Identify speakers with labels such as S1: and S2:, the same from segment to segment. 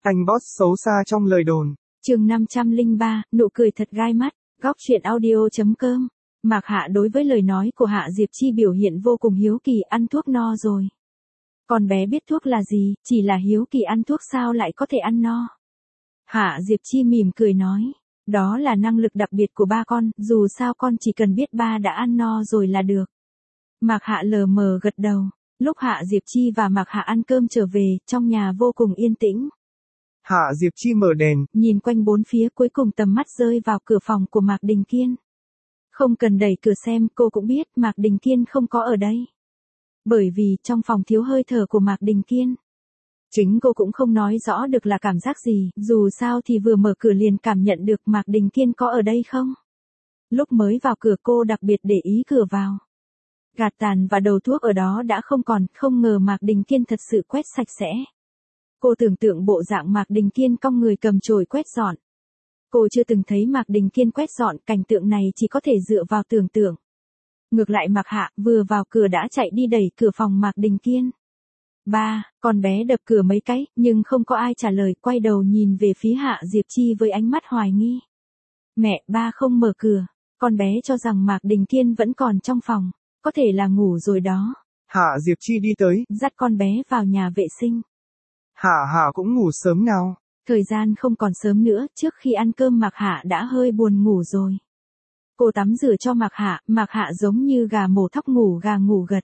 S1: Anh boss xấu xa trong lời đồn.
S2: Chương 503, nụ cười thật gai mắt, góc truyện audio.com. Mạc Hạ đối với lời nói của Hạ Diệp Chi biểu hiện vô cùng hiếu kỳ, ăn thuốc no rồi. Con bé biết thuốc là gì, chỉ là hiếu kỳ ăn thuốc sao lại có thể ăn no. Hạ Diệp Chi mỉm cười nói, đó là năng lực đặc biệt của ba con, dù sao con chỉ cần biết ba đã ăn no rồi là được. Mạc Hạ lờ mờ gật đầu. Lúc Hạ Diệp Chi và Mạc Hạ ăn cơm trở về, trong nhà vô cùng yên tĩnh.
S1: Hạ Diệp Chi mở đèn,
S2: nhìn quanh bốn phía, cuối cùng tầm mắt rơi vào cửa phòng của Mạc Đình Kiên. Không cần đẩy cửa xem, cô cũng biết Mạc Đình Kiên không có ở đây. Bởi vì trong phòng thiếu hơi thở của Mạc Đình Kiên. Chính cô cũng không nói rõ được là cảm giác gì, dù sao thì vừa mở cửa liền cảm nhận được Mạc Đình Kiên có ở đây không. Lúc mới vào cửa cô đặc biệt để ý cửa vào. Gạt tàn và đầu thuốc ở đó đã không còn, không ngờ Mạc Đình Kiên thật sự quét sạch sẽ. Cô tưởng tượng bộ dạng Mạc Đình Kiên cong người cầm chổi quét dọn. Cô chưa từng thấy Mạc Đình Kiên quét dọn, cảnh tượng này chỉ có thể dựa vào tưởng tượng. Ngược lại Mạc Hạ vừa vào cửa đã chạy đi đẩy cửa phòng Mạc Đình Kiên. Ba, con bé đập cửa mấy cái, nhưng không có ai trả lời, quay đầu nhìn về phía Hạ Diệp Chi với ánh mắt hoài nghi. Mẹ, ba không mở cửa, con bé cho rằng Mạc Đình Kiên vẫn còn trong phòng, có thể là ngủ rồi đó.
S1: Hạ Diệp Chi đi tới,
S2: dắt con bé vào nhà vệ sinh.
S1: Hạ cũng ngủ sớm nào.
S2: Thời gian không còn sớm nữa, trước khi ăn cơm Mạc Hạ đã hơi buồn ngủ rồi. Cô tắm rửa cho Mạc Hạ giống như gà mổ thóc ngủ gà ngủ gật.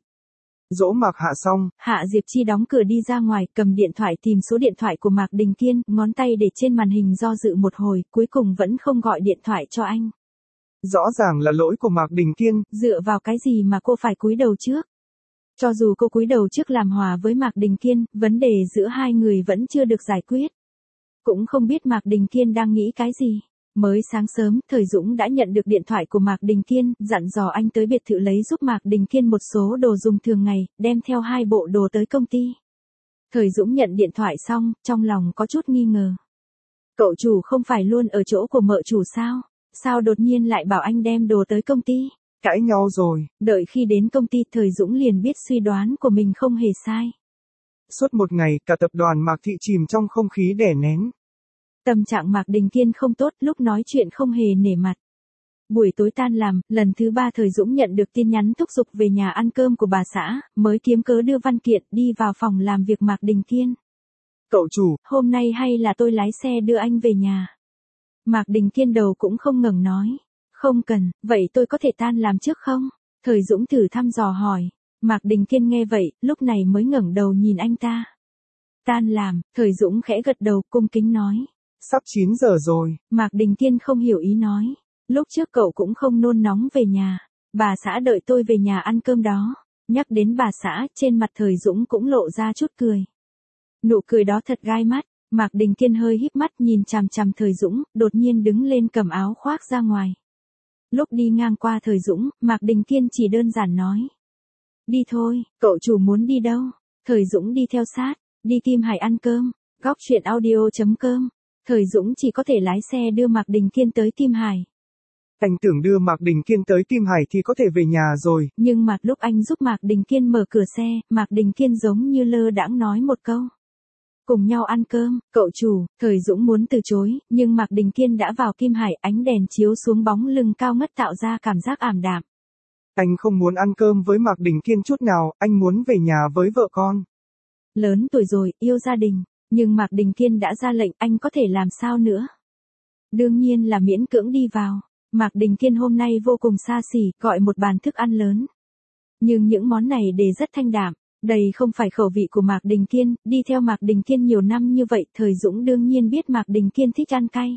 S1: Dỗ Mạc Hạ xong,
S2: Hạ Diệp Chi đóng cửa đi ra ngoài, cầm điện thoại tìm số điện thoại của Mạc Đình Kiên, ngón tay để trên màn hình do dự một hồi, cuối cùng vẫn không gọi điện thoại cho anh.
S1: Rõ ràng là lỗi của Mạc Đình Kiên.
S2: Dựa vào cái gì mà cô phải cúi đầu trước? Cho dù cô cúi đầu trước làm hòa với Mạc Đình Kiên, vấn đề giữa hai người vẫn chưa được giải quyết. Cũng không biết Mạc Đình Kiên đang nghĩ cái gì. Mới sáng sớm, Thời Dũng đã nhận được điện thoại của Mạc Đình Kiên, dặn dò anh tới biệt thự lấy giúp Mạc Đình Kiên một số đồ dùng thường ngày, đem theo 2 bộ đồ tới công ty. Thời Dũng nhận điện thoại xong, trong lòng có chút nghi ngờ. Cậu chủ không phải luôn ở chỗ của mợ chủ sao? Sao đột nhiên lại bảo anh đem đồ tới công ty?
S1: Cãi nhau rồi.
S2: Đợi khi đến công ty, Thời Dũng liền biết suy đoán của mình không hề sai.
S1: Suốt một ngày, cả tập đoàn Mạc Thị chìm trong không khí đè nén.
S2: Tâm trạng Mạc Đình Kiên không tốt, lúc nói chuyện không hề nể mặt. Buổi tối tan làm, lần thứ 3 Thời Dũng nhận được tin nhắn thúc giục về nhà ăn cơm của bà xã, mới kiếm cớ đưa văn kiện đi vào phòng làm việc Mạc Đình Kiên.
S1: Cậu chủ,
S2: hôm nay hay là tôi lái xe đưa anh về nhà? Mạc Đình Kiên đầu cũng không ngẩng nói. Không cần, vậy tôi có thể tan làm trước không? Thời Dũng thử thăm dò hỏi. Mạc Đình Kiên nghe vậy, lúc này mới ngẩng đầu nhìn anh ta. Tan làm, Thời Dũng khẽ gật đầu cung kính nói.
S1: Sắp 9 giờ rồi.
S2: Mạc Đình Kiên không hiểu ý nói. Lúc trước cậu cũng không nôn nóng về nhà. Bà xã đợi tôi về nhà ăn cơm đó. Nhắc đến bà xã, trên mặt Thời Dũng cũng lộ ra chút cười. Nụ cười đó thật gai mắt. Mạc Đình Kiên hơi híp mắt nhìn chằm chằm Thời Dũng, đột nhiên đứng lên cầm áo khoác ra ngoài. Lúc đi ngang qua Thời Dũng, Mạc Đình Kiên chỉ đơn giản nói. Đi thôi, cậu chủ muốn đi đâu? Thời Dũng đi theo sát, đi Kim Hải ăn cơm, góc truyện audio.com. Thời Dũng chỉ có thể lái xe đưa Mạc Đình Kiên tới Kim Hải.
S1: Anh tưởng đưa Mạc Đình Kiên tới Kim Hải thì có thể về nhà rồi.
S2: Nhưng mà lúc anh giúp Mạc Đình Kiên mở cửa xe, Mạc Đình Kiên giống như lơ đãng nói một câu. Cùng nhau ăn cơm, cậu chủ. Thời Dũng muốn từ chối, nhưng Mạc Đình Kiên đã vào Kim Hải, ánh đèn chiếu xuống bóng lưng cao ngất tạo ra cảm giác ảm đạm.
S1: Anh không muốn ăn cơm với Mạc Đình Kiên chút nào, anh muốn về nhà với vợ con.
S2: Lớn tuổi rồi, yêu gia đình, nhưng Mạc Đình Kiên đã ra lệnh, anh có thể làm sao nữa? Đương nhiên là miễn cưỡng đi vào. Mạc Đình Kiên hôm nay vô cùng xa xỉ, gọi một bàn thức ăn lớn. Nhưng những món này đều rất thanh đạm. Đây không phải khẩu vị của Mạc Đình Kiên, đi theo Mạc Đình Kiên nhiều năm như vậy, Thời Dũng đương nhiên biết Mạc Đình Kiên thích ăn cay.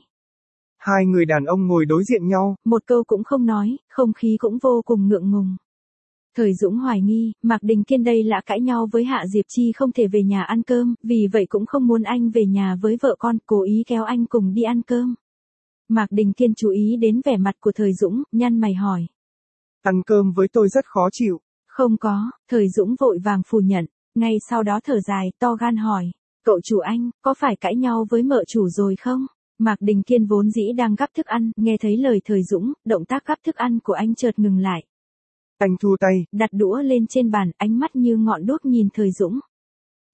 S1: Hai người đàn ông ngồi đối diện nhau,
S2: một câu cũng không nói, không khí cũng vô cùng ngượng ngùng. Thời Dũng hoài nghi, Mạc Đình Kiên đây là cãi nhau với Hạ Diệp Chi không thể về nhà ăn cơm, vì vậy cũng không muốn anh về nhà với vợ con, cố ý kéo anh cùng đi ăn cơm. Mạc Đình Kiên chú ý đến vẻ mặt của Thời Dũng, nhăn mày hỏi.
S1: Ăn cơm với tôi rất khó chịu.
S2: Không có, Thời Dũng vội vàng phủ nhận, ngay sau đó thở dài, to gan hỏi. Cậu chủ anh, có phải cãi nhau với mợ chủ rồi không? Mạc Đình Kiên vốn dĩ đang gắp thức ăn, nghe thấy lời Thời Dũng, động tác gắp thức ăn của anh chợt ngừng lại.
S1: Anh thu tay,
S2: đặt đũa lên trên bàn, ánh mắt như ngọn đuốc nhìn Thời Dũng.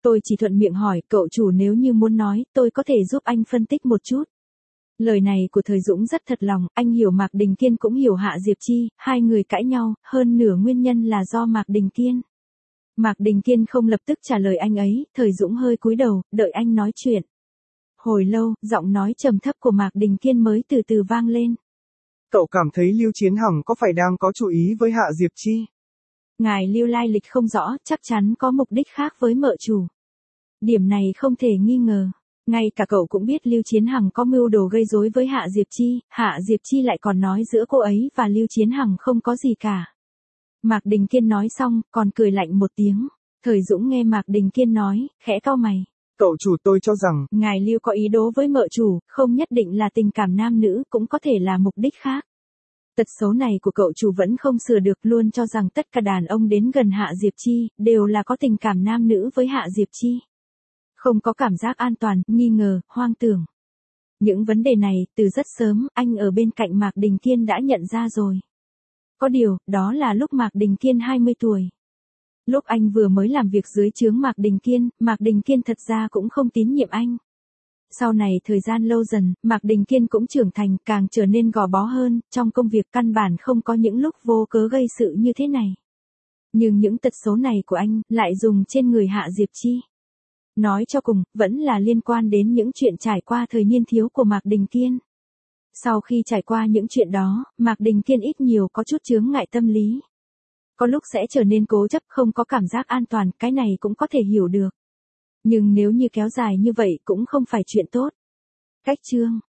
S2: Tôi chỉ thuận miệng hỏi, cậu chủ nếu như muốn nói, tôi có thể giúp anh phân tích một chút. Lời này của Thời Dũng rất thật lòng, anh hiểu Mạc Đình Kiên cũng hiểu Hạ Diệp Chi, hai người cãi nhau, hơn nửa nguyên nhân là do Mạc Đình Kiên. Mạc Đình Kiên không lập tức trả lời anh ấy, Thời Dũng hơi cúi đầu, đợi anh nói chuyện. Hồi lâu, giọng nói trầm thấp của Mạc Đình Kiên mới từ từ vang lên.
S1: Cậu cảm thấy Lưu Chiến Hằng có phải đang có chú ý với Hạ Diệp Chi?
S2: Ngài Lưu lai lịch không rõ, chắc chắn có mục đích khác với mợ chủ. Điểm này không thể nghi ngờ. Ngay cả cậu cũng biết Lưu Chiến Hằng có mưu đồ gây rối với Hạ Diệp Chi, Hạ Diệp Chi lại còn nói giữa cô ấy và Lưu Chiến Hằng không có gì cả. Mạc Đình Kiên nói xong, còn cười lạnh một tiếng. Thời Dũng nghe Mạc Đình Kiên nói, khẽ cau mày.
S1: Cậu chủ, tôi cho rằng,
S2: ngài Lưu có ý đồ với mợ chủ, không nhất định là tình cảm nam nữ, cũng có thể là mục đích khác. Tật xấu này của cậu chủ vẫn không sửa được, luôn cho rằng tất cả đàn ông đến gần Hạ Diệp Chi, đều là có tình cảm nam nữ với Hạ Diệp Chi. Không có cảm giác an toàn, nghi ngờ, hoang tưởng. Những vấn đề này, từ rất sớm, anh ở bên cạnh Mạc Đình Kiên đã nhận ra rồi. Có điều, đó là lúc Mạc Đình Kiên 20 tuổi. Lúc anh vừa mới làm việc dưới trướng Mạc Đình Kiên thật ra cũng không tín nhiệm anh. Sau này thời gian lâu dần, Mạc Đình Kiên cũng trưởng thành, càng trở nên gò bó hơn, trong công việc căn bản không có những lúc vô cớ gây sự như thế này. Nhưng những tật xấu này của anh, lại dùng trên người Hạ Diệp Chi. Nói cho cùng, vẫn là liên quan đến những chuyện trải qua thời niên thiếu của Mạc Đình Kiên. Sau khi trải qua những chuyện đó, Mạc Đình Kiên ít nhiều có chút chướng ngại tâm lý. Có lúc sẽ trở nên cố chấp, không có cảm giác an toàn, cái này cũng có thể hiểu được. Nhưng nếu như kéo dài như vậy cũng không phải chuyện tốt. Cách chương